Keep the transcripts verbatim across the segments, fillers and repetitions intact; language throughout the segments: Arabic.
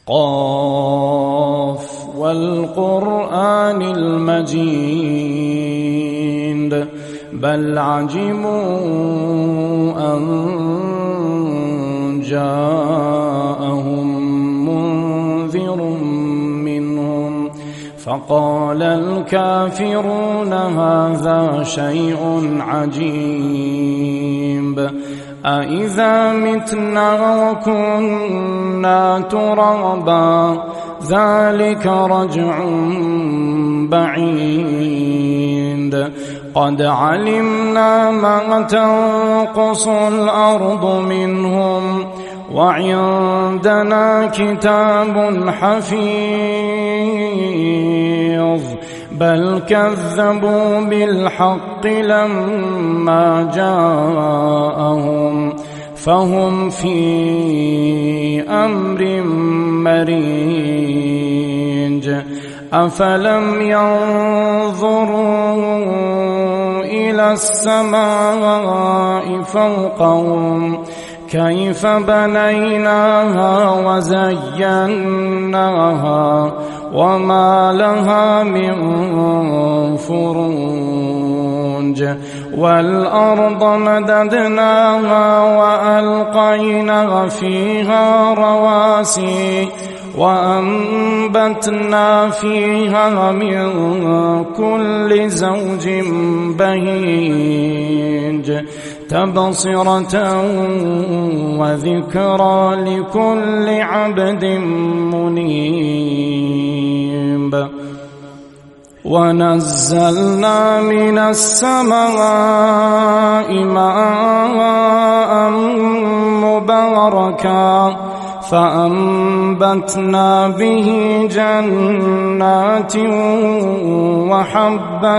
قاف والقرآن المجيد بل عجبوا أن جاءهم منذر منهم فقال الكافرون هذا شيء عجيب أإذا متنا وكنا ترابا ذلك رجع بعيد قد علمنا ما تنقص الأرض منهم وعندنا كتاب حفيظ بل كذبوا بالحق لما جاءهم فهم في أمر مريج أفلم ينظروا إلى السماء فوقهم كيف بنيناها وزيناها وما لها من فروج والأرض مددناها وألقينا فيها رواسي وأنبتنا فيها من كل زوج بهيج تبصرة وذكرى لكل عبد منيب ونزلنا من السماء ماء مباركا فأنبتنا به جنات وحب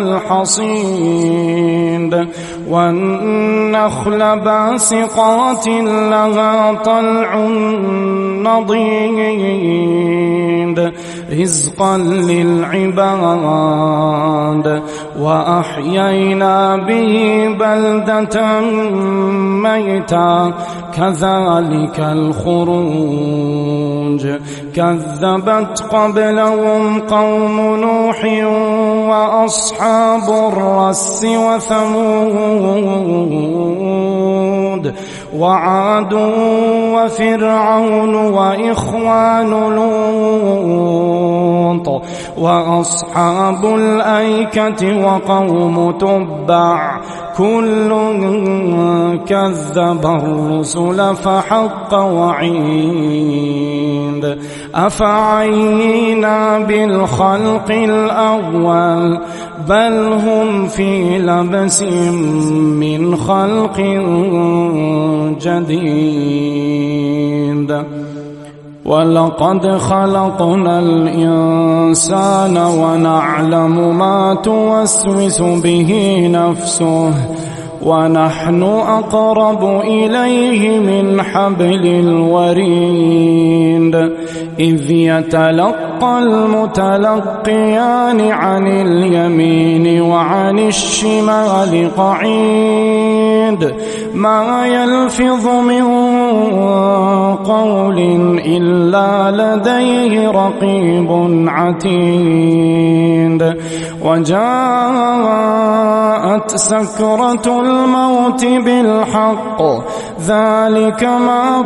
الحصيد والنخل باسقات لها طلع نضيد رزقا للعباد وأحيينا به بلدة ميتا كذلك الخروج كذبت قبلهم قوم نوح وأصحاب الرس وثمود وعاد وفرعون وإخوان لوط وأصحاب الأيكة وقوم تبع كل كذب الرسل فحق وعيد أفعينا بالخلق الأول بل هم في لبس من خلق جديد ولقد خلقنا الإنسان ونعلم ما توسوس به نفسه ونحن أقرب إليه من حبل الوريد إذ يتلقى المتلقيان عن اليمين وعن الشمال قعيد ما يلفظ من قول إلا لديه رقيب عتيد وجاءت سكرة الموت بالحق ذلك ما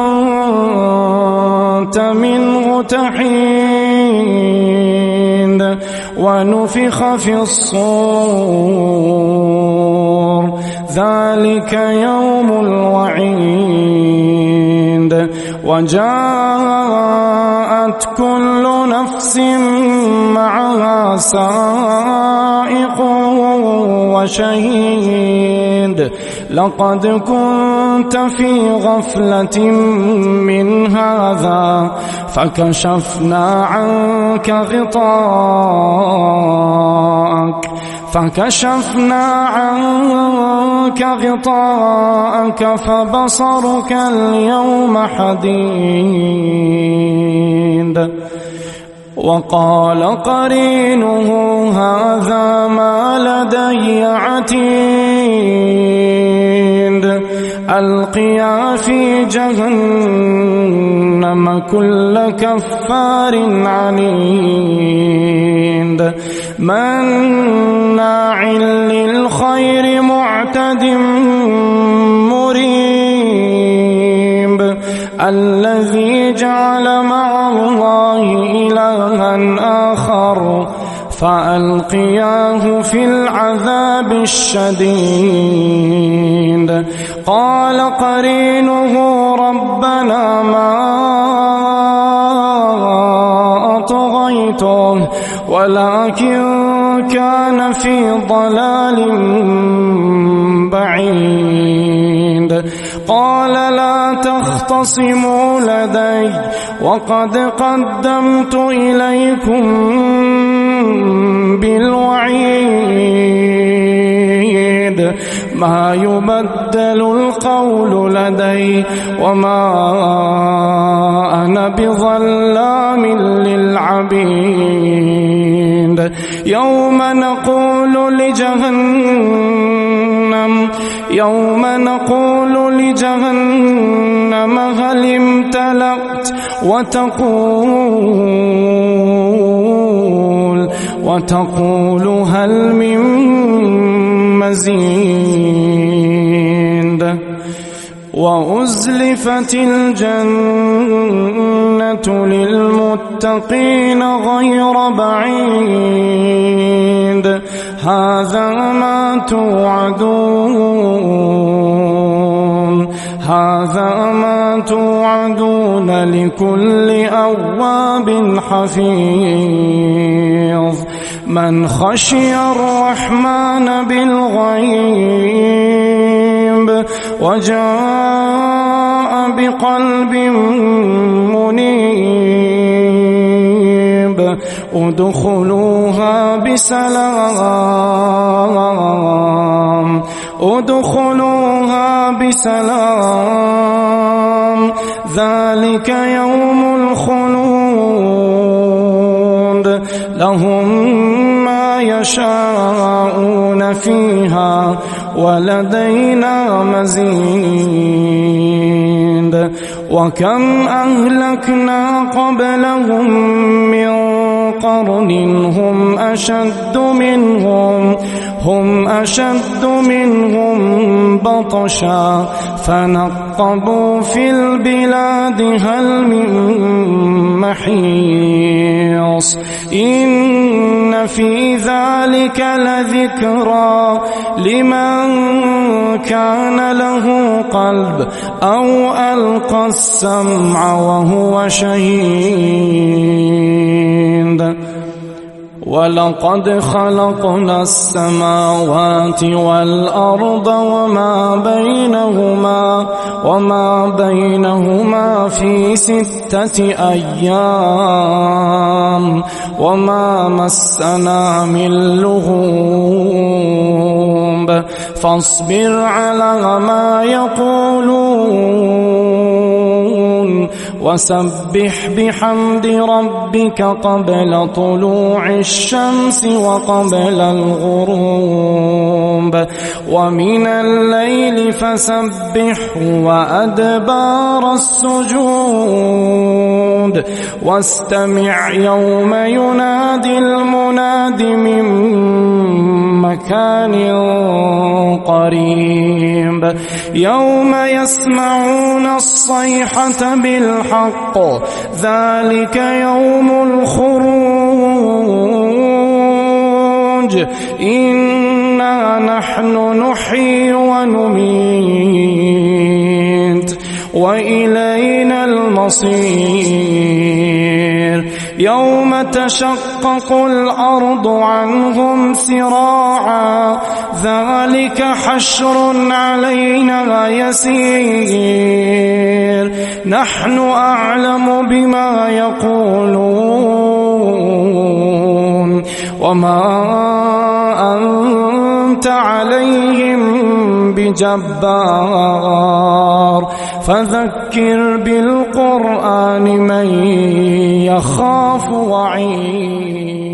كنت منه تحيد ونفخ في الصور ذلك يوم الوعيد وجاءت كل نفس معها سائق وشهيد لقد كنت في غفلة من هذا فكشفنا عنك غطاءك فكشفنا عنك غطاءك فبصرك اليوم حديد وقال قرينه هذا ما لدي عتيد ألقيا في جهنم كل كفار عنيد مناع للخير معتد مريب الذي جعل مع الله إلها آخر فألقياه في العذاب الشديد قال قرينه ربنا ما أطغيته ولكن كان في ضلال بعيد قال لا تختصموا لدي وقد قدمت إليكم بالوعيد ما يبدل القول لدي وما أنا بظلام للعبيد يوم نقول لجهنم يوم نقول لجهنم هل امتلأت وتقول وتقول هل من مزيد وأزلفت الجنة للمتقين غير بعيد هذا ما توعدون هذا ما توعدون لكل أواب حفيظ من خشي الرحمن بالغيب وجاء بقلب منيب ادخلوها بسلام ادخلوها بسلام ذلك يوم الخلود لهم ما يشاءون فيها ولدينا مزيد وكم أهلكنا قبلهم من قرن هم أشد منهم هم أشد منهم بطشا فنقبوا في البلاد هل من محيص إن في ذلك لذكرى لمن كان له قلب أو ألقى السمع وهو شهيد ولقد خلقنا السماوات والأرض وما بينهما وما بينهما في ستة أيام وما مسنا من لغوب فاصبر على ما يقولون وسبح بحمد ربك قبل طلوع الشمس وقبل الغروب ومن الليل فسبحه وأدبار السجود واستمع يوم ينادي المناد من مكان قريب يوم يسمعون الصيحة بالحق ذلك يوم الخروج إنا نحن نحيي ونميت وإلينا المصير يوم تشقق الأرض عنهم سراعا ذلك حشر علينا يسير نحن أعلم بما يقولون وما أنت عليهم بجبار فذكر بالقرآن من يخاف وعيد.